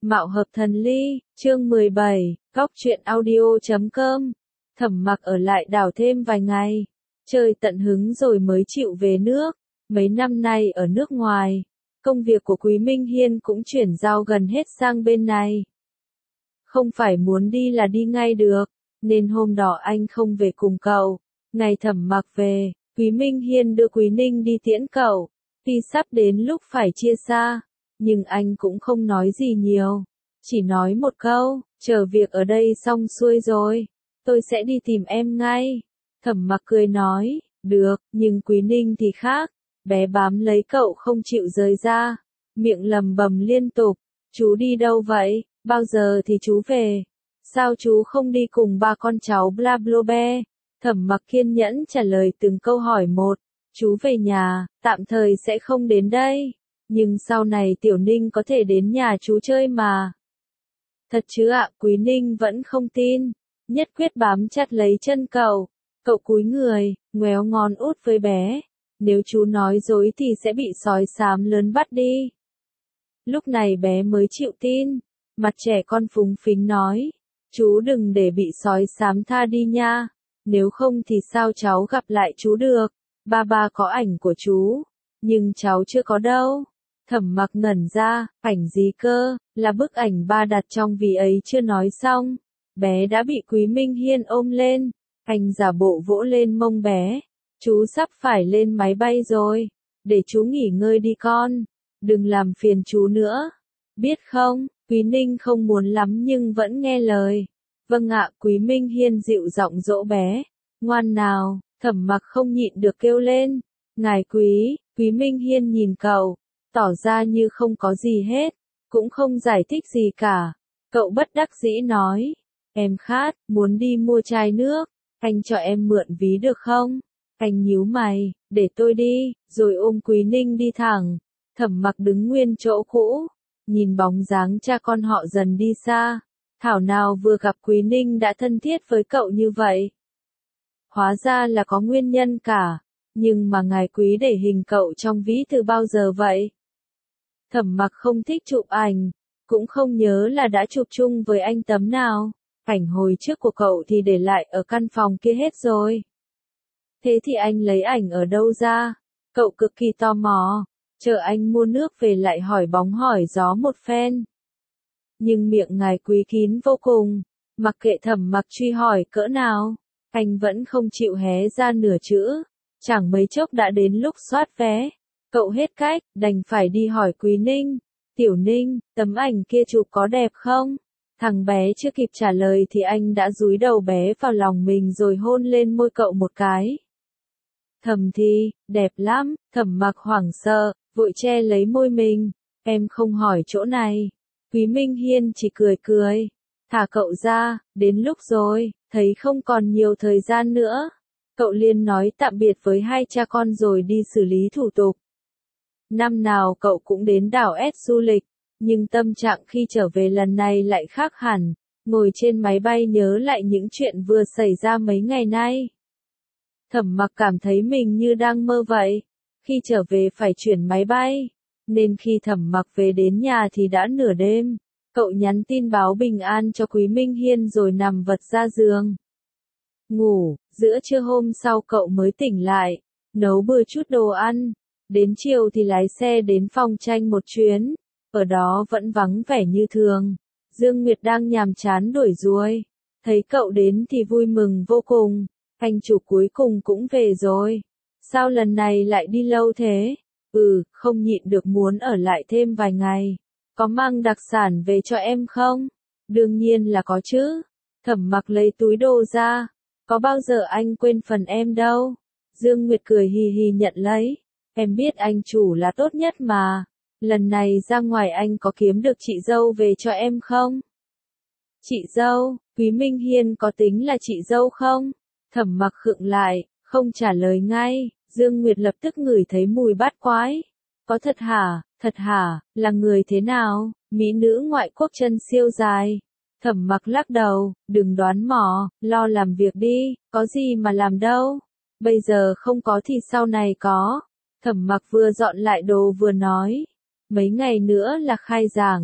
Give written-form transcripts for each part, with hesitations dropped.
Mạo hợp thần ly, chương 17, góc truyện audio.com. Thẩm Mặc ở lại đảo thêm vài ngày, chơi tận hứng rồi mới chịu về nước. Mấy năm nay ở nước ngoài, công việc của Quý Minh Hiên cũng chuyển giao gần hết sang bên này. Không phải muốn đi là đi ngay được, nên hôm đó anh không về cùng cậu. Ngày Thẩm Mặc về, Quý Minh Hiên đưa Quý Ninh đi tiễn cậu. Tuy sắp đến lúc phải chia xa, nhưng anh cũng không nói gì nhiều. Chỉ nói một câu, chờ việc ở đây xong xuôi rồi, tôi sẽ đi tìm em ngay. Thẩm Mặc cười nói, được, nhưng Quý Ninh thì khác. Bé bám lấy cậu không chịu rời ra, miệng lầm bầm liên tục. Chú đi đâu vậy? Bao giờ thì chú về? Sao chú không đi cùng ba con cháu bla bla be? Thẩm Mặc kiên nhẫn trả lời từng câu hỏi một. Chú về nhà, tạm thời sẽ không đến đây. Nhưng sau này Tiểu Ninh có thể đến nhà chú chơi mà. Thật chứ ạ? Quý Ninh vẫn không tin. Nhất quyết bám chặt lấy chân cậu. Cậu cúi người, ngoéo ngón út với bé. Nếu chú nói dối thì sẽ bị sói xám lớn bắt đi. Lúc này bé mới chịu tin. Mặt trẻ con phúng phính nói. Chú đừng để bị sói xám tha đi nha. Nếu không thì sao cháu gặp lại chú được? Ba có ảnh của chú. Nhưng cháu chưa có đâu. Thẩm Mặc ngẩn ra, ảnh gì cơ? Là bức ảnh ba đặt trong ví ấy chưa nói xong. Bé đã bị Quý Minh Hiên ôm lên. Anh giả bộ vỗ lên mông bé. Chú sắp phải lên máy bay rồi. Để chú nghỉ ngơi đi con. Đừng làm phiền chú nữa. Biết không? Quý Ninh không muốn lắm nhưng vẫn nghe lời. Vâng ạ. Quý Minh Hiên dịu giọng dỗ bé. Ngoan nào. Thẩm Mặc không nhịn được kêu lên. Ngài Quý. Quý Minh Hiên nhìn cậu, tỏ ra như không có gì hết, cũng không giải thích gì cả. Cậu bất đắc dĩ nói, em khát, muốn đi mua chai nước, anh cho em mượn ví được không? Anh nhíu mày, để tôi đi, rồi ôm Quý Ninh đi thẳng. Thẩm Mặc đứng nguyên chỗ cũ, nhìn bóng dáng cha con họ dần đi xa. Thảo nào vừa gặp Quý Ninh đã thân thiết với cậu như vậy. Hóa ra là có nguyên nhân cả. Nhưng mà ngài Quý để hình cậu trong ví từ bao giờ vậy? Thẩm Mặc không thích chụp ảnh, cũng không nhớ là đã chụp chung với anh tấm nào. Ảnh hồi trước của cậu thì để lại ở căn phòng kia hết rồi. Thế thì anh lấy ảnh ở đâu ra? Cậu cực kỳ tò mò, chờ anh mua nước về lại hỏi bóng hỏi gió một phen. Nhưng miệng ngài Quý kín vô cùng, mặc kệ Thẩm Mặc truy hỏi cỡ nào, anh vẫn không chịu hé ra nửa chữ. Chẳng mấy chốc đã đến lúc soát vé. Cậu hết cách, đành phải đi hỏi Quý Ninh. Tiểu Ninh, tấm ảnh kia chụp có đẹp không? Thằng bé chưa kịp trả lời thì anh đã dúi đầu bé vào lòng mình rồi hôn lên môi cậu một cái. Thầm thì, đẹp lắm. Thẩm Mặc hoảng sợ, vội che lấy môi mình. Em không hỏi chỗ này. Quý Minh Hiên chỉ cười cười. Thả cậu ra, đến lúc rồi, thấy không còn nhiều thời gian nữa. Cậu liền nói tạm biệt với hai cha con rồi đi xử lý thủ tục. Năm nào cậu cũng đến đảo S du lịch, nhưng tâm trạng khi trở về lần này lại khác hẳn. Ngồi trên máy bay nhớ lại những chuyện vừa xảy ra mấy ngày nay. Thẩm Mặc cảm thấy mình như đang mơ vậy. Khi trở về phải chuyển máy bay, nên khi Thẩm Mặc về đến nhà thì đã nửa đêm. Cậu nhắn tin báo bình an cho Quý Minh Hiên rồi nằm vật ra giường. Ngủ, giữa trưa hôm sau cậu mới tỉnh lại, nấu bữa chút đồ ăn. Đến chiều thì lái xe đến phòng tranh một chuyến, ở đó vẫn vắng vẻ như thường. Dương Nguyệt đang nhàm chán đuổi ruồi, thấy cậu đến thì vui mừng vô cùng. Anh chủ cuối cùng cũng về rồi. Sao lần này lại đi lâu thế? Không nhịn được muốn ở lại thêm vài ngày. Có mang đặc sản về cho em không? Đương nhiên là có chứ. Thẩm Mặc lấy túi đồ ra. Có bao giờ anh quên phần em đâu. Dương Nguyệt cười hì hì nhận lấy. Em biết anh chủ là tốt nhất mà. Lần này ra ngoài anh có kiếm được chị dâu về cho em không? Chị dâu, Quý Minh Hiên có tính là chị dâu không? Thẩm Mặc khựng lại, không trả lời ngay. Dương Nguyệt lập tức ngửi thấy mùi bát quái. Có thật hả, là người thế nào? Mỹ nữ ngoại quốc chân siêu dài. Thẩm Mặc lắc đầu, đừng đoán mò, lo làm việc đi, có gì mà làm đâu. Bây giờ không có thì sau này có. Thẩm Mặc vừa dọn lại đồ vừa nói. Mấy ngày nữa là khai giảng,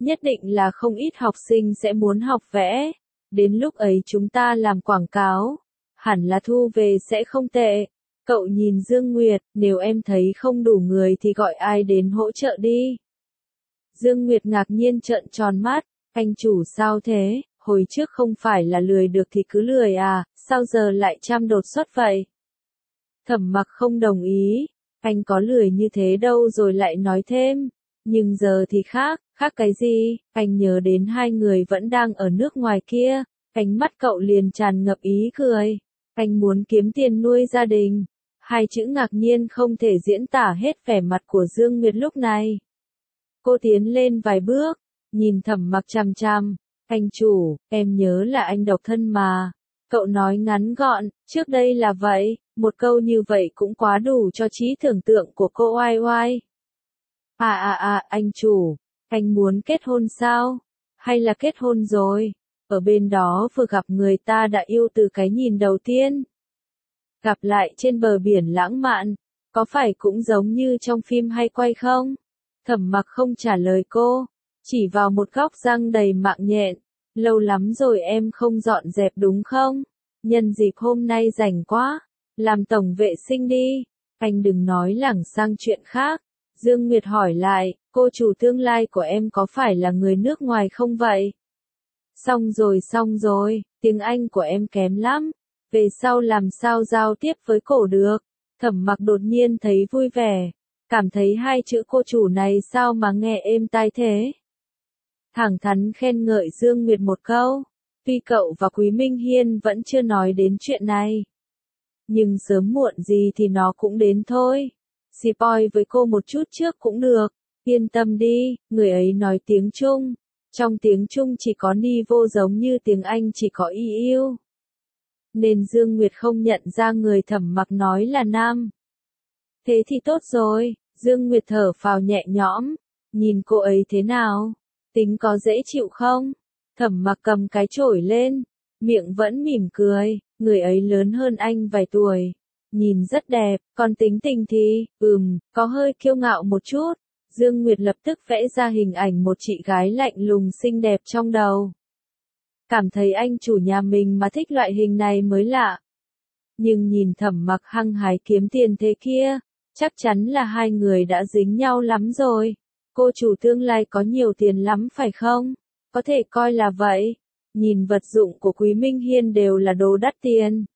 nhất định là không ít học sinh sẽ muốn học vẽ. Đến lúc ấy chúng ta làm quảng cáo, hẳn là thu về sẽ không tệ. Cậu nhìn Dương Nguyệt, nếu em thấy không đủ người thì gọi ai đến hỗ trợ đi. Dương Nguyệt ngạc nhiên trợn tròn mắt, anh chủ sao thế, hồi trước không phải là lười được thì cứ lười à, sao giờ lại chăm đột xuất vậy? Thẩm Mặc không đồng ý, anh có lười như thế đâu rồi lại nói thêm, nhưng giờ thì khác, khác cái gì, anh nhớ đến hai người vẫn đang ở nước ngoài kia, ánh mắt cậu liền tràn ngập ý cười, anh muốn kiếm tiền nuôi gia đình. Hai chữ ngạc nhiên không thể diễn tả hết vẻ mặt của Dương Nguyệt lúc này. Cô tiến lên vài bước, nhìn Thẩm Mặc chằm chằm, anh chủ, em nhớ là anh độc thân mà. Cậu nói ngắn gọn, trước đây là vậy, một câu như vậy cũng quá đủ cho trí tưởng tượng của cô oai oai. Anh chủ, anh muốn kết hôn sao? Hay là kết hôn rồi? Ở bên đó vừa gặp người ta đã yêu từ cái nhìn đầu tiên. Gặp lại trên bờ biển lãng mạn, có phải cũng giống như trong phim hay quay không? Thẩm Mặc không trả lời cô, chỉ vào một góc răng đầy mạng nhện. Lâu lắm rồi em không dọn dẹp đúng không? Nhân dịp hôm nay rảnh quá, làm tổng vệ sinh đi. Anh đừng nói lảng sang chuyện khác. Dương Nguyệt hỏi lại, cô chủ tương lai của em có phải là người nước ngoài không vậy? Xong rồi, tiếng Anh của em kém lắm. Về sau làm sao giao tiếp với cổ được? Thẩm Mặc đột nhiên thấy vui vẻ, cảm thấy hai chữ cô chủ này sao mà nghe êm tai thế. Thẳng thắn khen ngợi Dương Nguyệt một câu, tuy cậu và Quý Minh Hiên vẫn chưa nói đến chuyện này. Nhưng sớm muộn gì thì nó cũng đến thôi. Spoil với cô một chút trước cũng được, yên tâm đi, người ấy nói tiếng Trung. Trong tiếng Trung chỉ có ni vô giống như tiếng Anh chỉ có y yêu. Nên Dương Nguyệt không nhận ra người Thẩm Mặc nói là nam. Thế thì tốt rồi, Dương Nguyệt thở phào nhẹ nhõm, nhìn cô ấy thế nào? Tính có dễ chịu không? Thẩm Mặc cầm cái chổi lên, miệng vẫn mỉm cười, người ấy lớn hơn anh vài tuổi. Nhìn rất đẹp, còn tính tình thì, có hơi kiêu ngạo một chút. Dương Nguyệt lập tức vẽ ra hình ảnh một chị gái lạnh lùng xinh đẹp trong đầu. Cảm thấy anh chủ nhà mình mà thích loại hình này mới lạ. Nhưng nhìn Thẩm Mặc hăng hái kiếm tiền thế kia, chắc chắn là hai người đã dính nhau lắm rồi. Cô chủ tương lai có nhiều tiền lắm phải không? Có thể coi là vậy. Nhìn vật dụng của Quý Minh Hiên đều là đồ đắt tiền.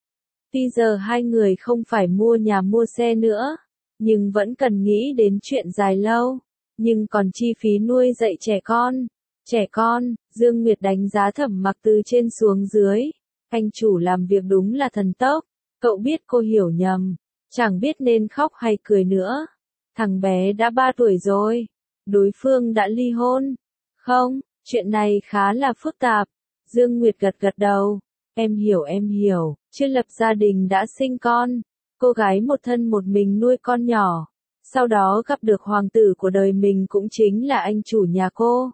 Tuy giờ hai người không phải mua nhà mua xe nữa, nhưng vẫn cần nghĩ đến chuyện dài lâu. Nhưng còn chi phí nuôi dạy trẻ con. Trẻ con, Dương Nguyệt đánh giá Thẩm Mặc từ trên xuống dưới. Anh chủ làm việc đúng là thần tốc. Cậu biết cô hiểu nhầm. Chẳng biết nên khóc hay cười nữa. Thằng bé đã 3 tuổi rồi. Đối phương đã ly hôn. Không, chuyện này khá là phức tạp. Dương Nguyệt gật gật đầu. Em hiểu, chưa lập gia đình đã sinh con. Cô gái một thân một mình nuôi con nhỏ. Sau đó gặp được hoàng tử của đời mình cũng chính là anh chủ nhà cô.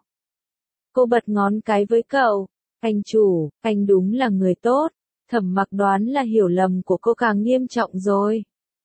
Cô bật ngón cái với cậu. Anh chủ, anh đúng là người tốt. Thẩm Mặc đoán là hiểu lầm của cô càng nghiêm trọng rồi.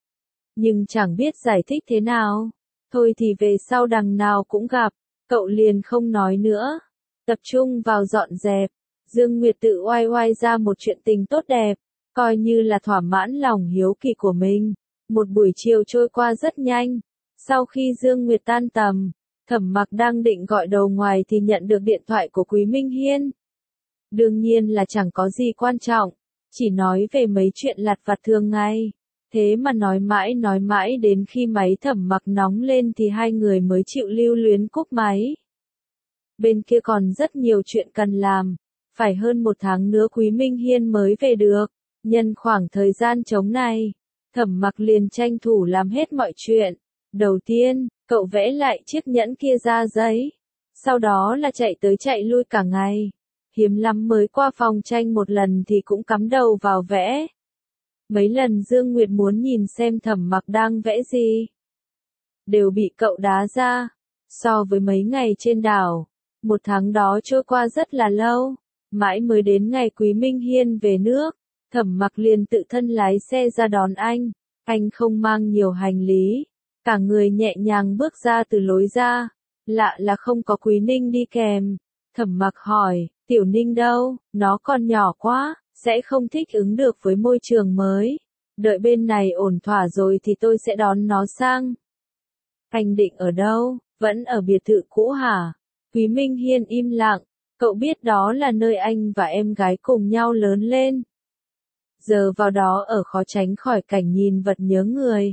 Nhưng chẳng biết giải thích thế nào. Thôi thì về sau đằng nào cũng gặp. Cậu liền không nói nữa. Tập trung vào dọn dẹp. Dương Nguyệt tự oai oai ra một chuyện tình tốt đẹp. Coi như là thỏa mãn lòng hiếu kỳ của mình. Một buổi chiều trôi qua rất nhanh. Sau khi Dương Nguyệt tan tầm, Thẩm Mặc đang định gọi đầu ngoài thì nhận được điện thoại của Quý Minh Hiên. Đương nhiên là chẳng có gì quan trọng, chỉ nói về mấy chuyện lặt vặt thường ngày. Thế mà nói mãi đến khi máy Thẩm Mặc nóng lên thì hai người mới chịu lưu luyến cúp máy. Bên kia còn rất nhiều chuyện cần làm, phải hơn 1 tháng nữa Quý Minh Hiên mới về được. Nhân khoảng thời gian trống này, Thẩm Mặc liền tranh thủ làm hết mọi chuyện. Đầu tiên, cậu vẽ lại chiếc nhẫn kia ra giấy. Sau đó là chạy tới chạy lui cả ngày. Hiếm lắm mới qua phòng tranh một lần thì cũng cắm đầu vào vẽ. Mấy lần Dương Nguyệt muốn nhìn xem Thẩm Mặc đang vẽ gì, đều bị cậu đá ra. So với mấy ngày trên đảo, 1 tháng đó trôi qua rất là lâu. Mãi mới đến ngày Quý Minh Hiên về nước, Thẩm Mặc liền tự thân lái xe ra đón anh. Anh không mang nhiều hành lý, cả người nhẹ nhàng bước ra từ lối ra. Lạ là không có Quý Ninh đi kèm. Thẩm Mặc hỏi, Tiểu Ninh đâu, nó còn nhỏ quá, sẽ không thích ứng được với môi trường mới. Đợi bên này ổn thỏa rồi thì tôi sẽ đón nó sang. Anh định ở đâu, vẫn ở biệt thự cũ hả? Quý Minh Hiên im lặng, cậu biết đó là nơi anh và em gái cùng nhau lớn lên. Giờ vào đó ở khó tránh khỏi cảnh nhìn vật nhớ người.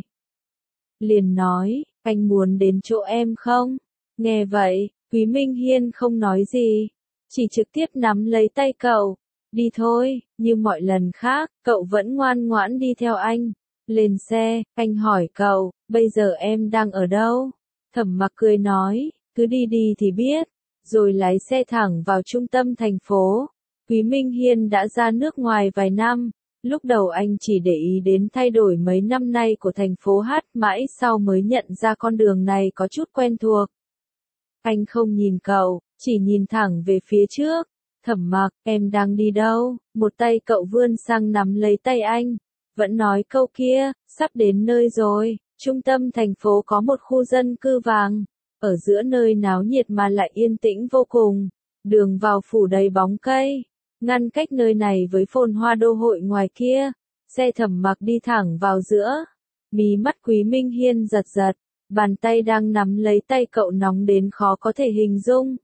Liền nói, anh muốn đến chỗ em không? Nghe vậy, Quý Minh Hiên không nói gì, chỉ trực tiếp nắm lấy tay cậu. Đi thôi, như mọi lần khác, cậu vẫn ngoan ngoãn đi theo anh. Lên xe, anh hỏi cậu, bây giờ em đang ở đâu? Thẩm Mặc cười nói, cứ đi đi thì biết. Rồi lái xe thẳng vào trung tâm thành phố. Quý Minh Hiên đã ra nước ngoài vài năm. Lúc đầu anh chỉ để ý đến thay đổi mấy năm nay của thành phố Hát, mãi sau mới nhận ra con đường này có chút quen thuộc. Anh không nhìn cậu, chỉ nhìn thẳng về phía trước. Thẩm Mặc, em đang đi đâu? Một tay cậu vươn sang nắm lấy tay anh. Vẫn nói câu kia, sắp đến nơi rồi. Trung tâm thành phố có một khu dân cư vàng. Ở giữa nơi náo nhiệt mà lại yên tĩnh vô cùng. Đường vào phủ đầy bóng cây. Ngăn cách nơi này với phồn hoa đô hội ngoài kia. Xe Thẩm Mặc đi thẳng vào giữa. Mí mắt Quý Minh Hiên giật giật. Bàn tay đang nắm lấy tay cậu nóng đến khó có thể hình dung.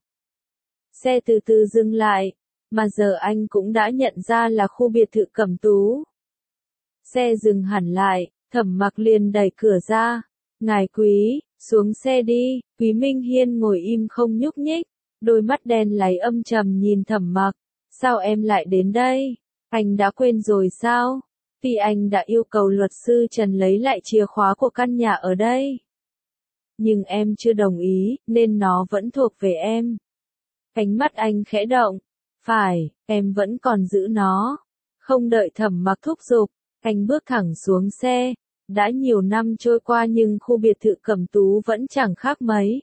Xe từ từ dừng lại. Mà giờ anh cũng đã nhận ra là khu biệt thự Cẩm Tú. Xe dừng hẳn lại. Thẩm Mặc liền đẩy cửa ra. Ngài Quý, xuống xe đi. Quý Minh Hiên ngồi im không nhúc nhích. Đôi mắt đen láy âm trầm nhìn Thẩm Mặc. Sao em lại đến đây? Anh đã quên rồi sao? Vì anh đã yêu cầu luật sư Trần lấy lại chìa khóa của căn nhà ở đây. Nhưng em chưa đồng ý, nên nó vẫn thuộc về em. Ánh mắt anh khẽ động. Phải, em vẫn còn giữ nó. Không đợi Thẩm Mặc thúc giục, anh bước thẳng xuống xe. Đã nhiều năm trôi qua nhưng khu biệt thự Cẩm Tú vẫn chẳng khác mấy.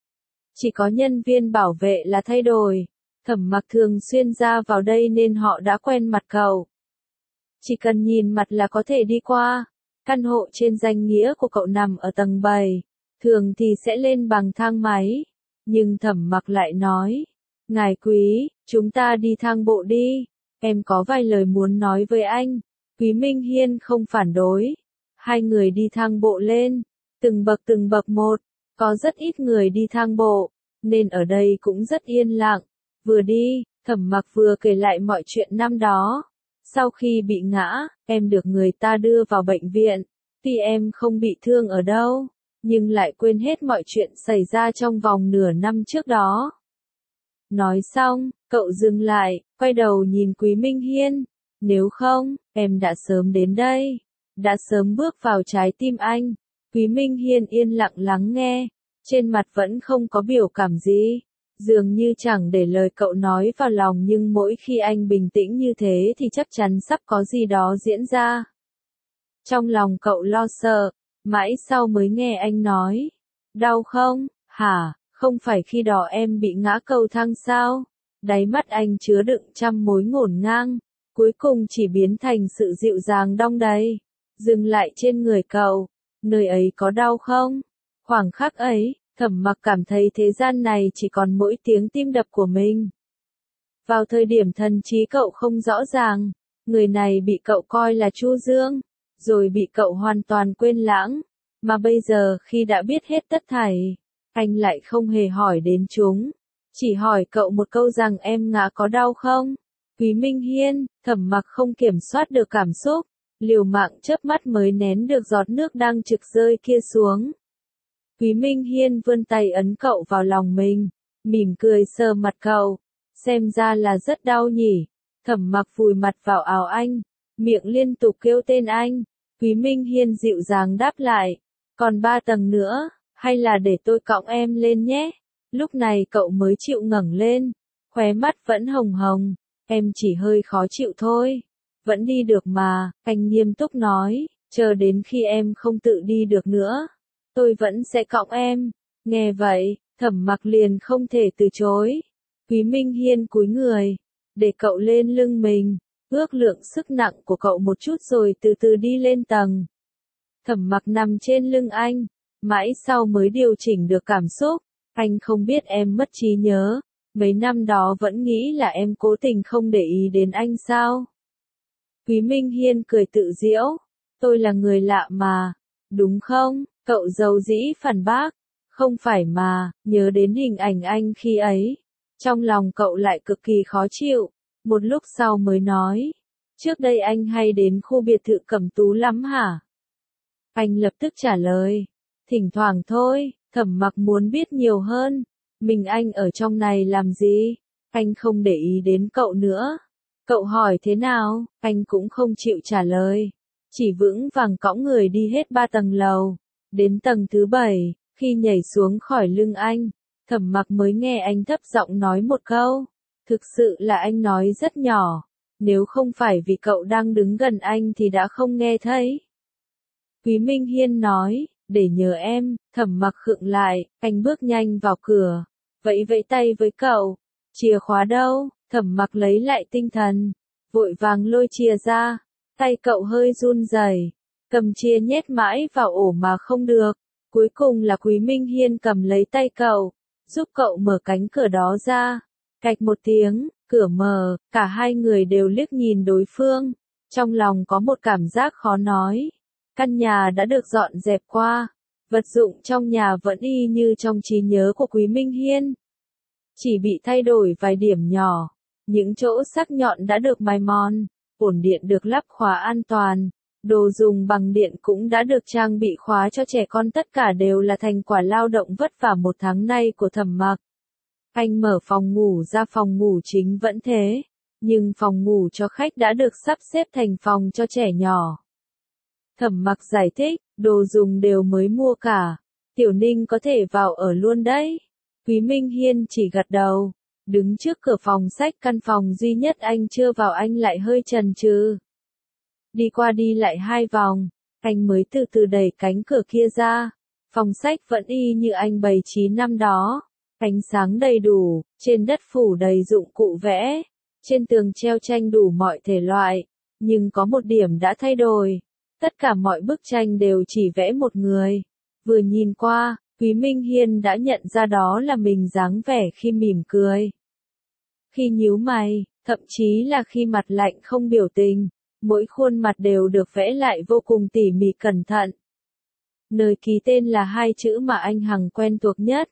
Chỉ có nhân viên bảo vệ là thay đổi. Thẩm Mặc thường xuyên ra vào đây nên họ đã quen mặt cậu. Chỉ cần nhìn mặt là có thể đi qua. Căn hộ trên danh nghĩa của cậu nằm ở tầng 7. Thường thì sẽ lên bằng thang máy. Nhưng Thẩm Mặc lại nói. Ngài Quý, chúng ta đi thang bộ đi. Em có vài lời muốn nói với anh. Quý Minh Hiên không phản đối. Hai người đi thang bộ lên. Từng bậc một. Có rất ít người đi thang bộ. Nên ở đây cũng rất yên lặng. Vừa đi, Thẩm Mặc vừa kể lại mọi chuyện năm đó. Sau khi bị ngã, em được người ta đưa vào bệnh viện. Tuy em không bị thương ở đâu, nhưng lại quên hết mọi chuyện xảy ra trong vòng nửa năm trước đó. Nói xong, cậu dừng lại, quay đầu nhìn Quý Minh Hiên. Nếu không, em đã sớm đến đây. Đã sớm bước vào trái tim anh. Quý Minh Hiên yên lặng lắng nghe. Trên mặt vẫn không có biểu cảm gì. Dường như chẳng để lời cậu nói vào lòng, nhưng mỗi khi anh bình tĩnh như thế thì chắc chắn sắp có gì đó diễn ra. Trong lòng cậu lo sợ, mãi sau mới nghe anh nói. Đau không, hả, không phải khi đó em bị ngã cầu thang sao? Đáy mắt anh chứa đựng trăm mối ngổn ngang, cuối cùng chỉ biến thành sự dịu dàng đong đầy. Dừng lại trên người cậu, nơi ấy có đau không? Khoảng khắc ấy, Thẩm Mặc cảm thấy thế gian này chỉ còn mỗi tiếng tim đập của mình. Vào thời điểm thần trí cậu không rõ ràng, người này bị cậu coi là Chu Dương, rồi bị cậu hoàn toàn quên lãng. Mà bây giờ khi đã biết hết tất thảy, anh lại không hề hỏi đến chúng. Chỉ hỏi cậu một câu rằng em ngã có đau không? Quý Minh Hiên, Thẩm Mặc không kiểm soát được cảm xúc, liều mạng chớp mắt mới nén được giọt nước đang trực rơi kia xuống. Quý Minh Hiên vươn tay ấn cậu vào lòng mình, mỉm cười sờ mặt cậu. Xem ra là rất đau nhỉ. Thẩm Mặc vùi mặt vào áo anh, miệng liên tục kêu tên anh. Quý Minh Hiên dịu dàng đáp lại. Còn 3 tầng nữa, hay là để tôi cõng em lên nhé? Lúc này cậu mới chịu ngẩng lên, khóe mắt vẫn hồng hồng. Em chỉ hơi khó chịu thôi. Vẫn đi được mà, anh nghiêm túc nói. Chờ đến khi em không tự đi được nữa, tôi vẫn sẽ cõng em. Nghe vậy, Thẩm Mặc liền không thể từ chối. Quý Minh Hiên cúi người, để cậu lên lưng mình, ước lượng sức nặng của cậu một chút rồi từ từ đi lên tầng. Thẩm Mặc nằm trên lưng anh, mãi sau mới điều chỉnh được cảm xúc. Anh không biết em mất trí nhớ, mấy năm đó vẫn nghĩ là em cố tình không để ý đến anh sao? Quý Minh Hiên cười tự giễu, tôi là người lạ mà, đúng không? Cậu giàu dĩ phản bác, không phải mà, nhớ đến hình ảnh anh khi ấy. Trong lòng cậu lại cực kỳ khó chịu, một lúc sau mới nói, trước đây anh hay đến khu biệt thự Cẩm Tú lắm hả? Anh lập tức trả lời, thỉnh thoảng thôi. Thẩm Mặc muốn biết nhiều hơn, mình anh ở trong này làm gì? Anh không để ý đến cậu nữa. Cậu hỏi thế nào, anh cũng không chịu trả lời. Chỉ vững vàng cõng người đi hết 3 tầng lầu. Đến tầng thứ 7, khi nhảy xuống khỏi lưng anh, Thẩm Mặc mới nghe anh thấp giọng nói một câu. Thực sự là anh nói rất nhỏ. Nếu không phải vì cậu đang đứng gần anh thì đã không nghe thấy. Quý Minh Hiên nói, để nhờ em. Thẩm Mặc khựng lại, anh bước nhanh vào cửa, vẫy vẫy tay với cậu. Chìa khóa đâu? Thẩm Mặc lấy lại tinh thần, vội vàng lôi chìa ra. Tay cậu hơi run rẩy, cầm chìa nhét mãi vào ổ mà không được. Cuối cùng là Quý Minh Hiên cầm lấy tay cậu, giúp cậu mở cánh cửa đó ra. Cạch một tiếng, cửa mở, cả hai người đều liếc nhìn đối phương. Trong lòng có một cảm giác khó nói. Căn nhà đã được dọn dẹp qua, vật dụng trong nhà vẫn y như trong trí nhớ của Quý Minh Hiên. Chỉ bị thay đổi vài điểm nhỏ, những chỗ sắc nhọn đã được mài mòn, ổn điện được lắp khóa an toàn, đồ dùng bằng điện cũng đã được trang bị khóa cho trẻ con, tất cả đều là thành quả lao động vất vả một tháng nay của Thẩm Mặc. Anh mở phòng ngủ ra, phòng ngủ chính vẫn thế, nhưng phòng ngủ cho khách đã được sắp xếp thành phòng cho trẻ nhỏ. Thẩm Mặc giải thích, đồ dùng đều mới mua cả, Tiểu Ninh có thể vào ở luôn đấy. Quý Minh Hiên chỉ gật đầu, đứng trước cửa phòng sách, căn phòng duy nhất anh chưa vào, anh lại hơi chần chừ. Đi qua đi lại 2 vòng, anh mới từ từ đẩy cánh cửa kia ra. Phòng sách vẫn y như anh bày trí năm đó, ánh sáng đầy đủ, trên đất phủ đầy dụng cụ vẽ, trên tường treo tranh đủ mọi thể loại, nhưng có một điểm đã thay đổi. Tất cả mọi bức tranh đều chỉ vẽ một người. Vừa nhìn qua, Quý Minh Hiên đã nhận ra đó là mình, dáng vẻ khi mỉm cười, khi nhíu mày, thậm chí là khi mặt lạnh không biểu tình. Mỗi khuôn mặt đều được vẽ lại vô cùng tỉ mỉ cẩn thận. Nơi ký tên là 2 chữ mà anh hằng quen thuộc nhất.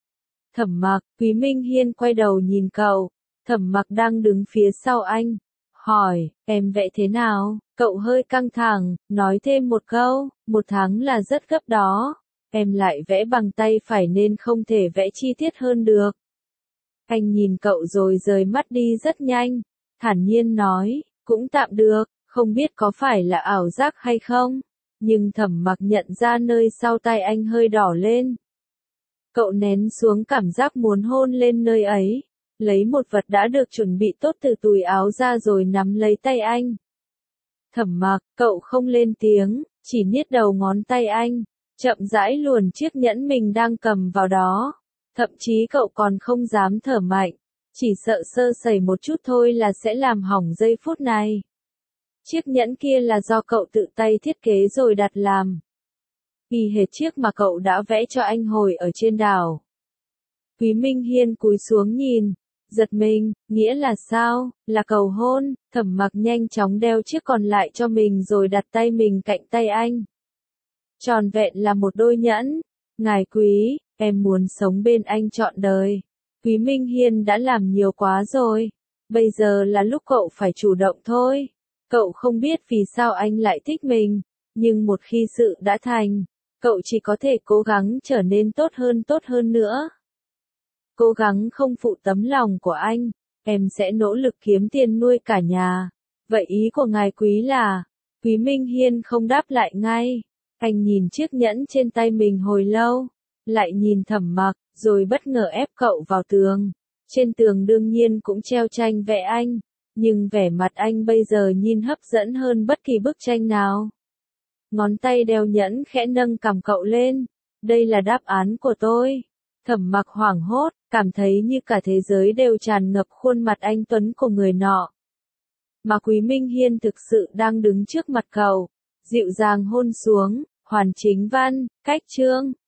Thẩm Mặc. Quý Minh Hiên quay đầu nhìn cậu. Thẩm Mặc đang đứng phía sau anh, hỏi, em vẽ thế nào? Cậu hơi căng thẳng, nói thêm một câu, 1 tháng là rất gấp đó. Em lại vẽ bằng tay phải nên không thể vẽ chi tiết hơn được. Anh nhìn cậu rồi rời mắt đi rất nhanh, thản nhiên nói, cũng tạm được, không biết có phải là ảo giác hay không, nhưng Thẩm Mặc nhận ra nơi sau tay anh hơi đỏ lên. Cậu nén xuống cảm giác muốn hôn lên nơi ấy, lấy một vật đã được chuẩn bị tốt từ túi áo ra rồi nắm lấy tay anh. Thẩm Mặc, cậu không lên tiếng, chỉ niết đầu ngón tay anh, chậm rãi luồn chiếc nhẫn mình đang cầm vào đó. Thậm chí cậu còn không dám thở mạnh, chỉ sợ sơ sẩy một chút thôi là sẽ làm hỏng giây phút này. Chiếc nhẫn kia là do cậu tự tay thiết kế rồi đặt làm, y hệt chiếc mà cậu đã vẽ cho anh hồi ở trên đảo. Quý Minh Hiên cúi xuống nhìn, giật mình, nghĩa là sao? Là cầu hôn. Thẩm Mặc nhanh chóng đeo chiếc còn lại cho mình rồi đặt tay mình cạnh tay anh. Tròn vẹn là một đôi nhẫn. Ngài Quý, em muốn sống bên anh trọn đời. Quý Minh Hiên đã làm nhiều quá rồi, bây giờ là lúc cậu phải chủ động thôi. Cậu không biết vì sao anh lại thích mình, nhưng một khi sự đã thành, cậu chỉ có thể cố gắng trở nên tốt hơn nữa. Cố gắng không phụ tấm lòng của anh, em sẽ nỗ lực kiếm tiền nuôi cả nhà. Vậy ý của ngài Quý là? Quý Minh Hiên không đáp lại ngay, anh nhìn chiếc nhẫn trên tay mình hồi lâu, lại nhìn Thẩm Mặc, rồi bất ngờ ép cậu vào tường. Trên tường đương nhiên cũng treo tranh vẽ anh, nhưng vẻ mặt anh bây giờ nhìn hấp dẫn hơn bất kỳ bức tranh nào. Ngón tay đeo nhẫn khẽ nâng cằm cậu lên, đây là đáp án của tôi. Thẩm Mặc hoảng hốt, cảm thấy như cả thế giới đều tràn ngập khuôn mặt anh tuấn của người nọ. Mà Quý Minh Hiên thực sự đang đứng trước mặt cậu, dịu dàng hôn xuống. Hoàn Chính Văn, cách chương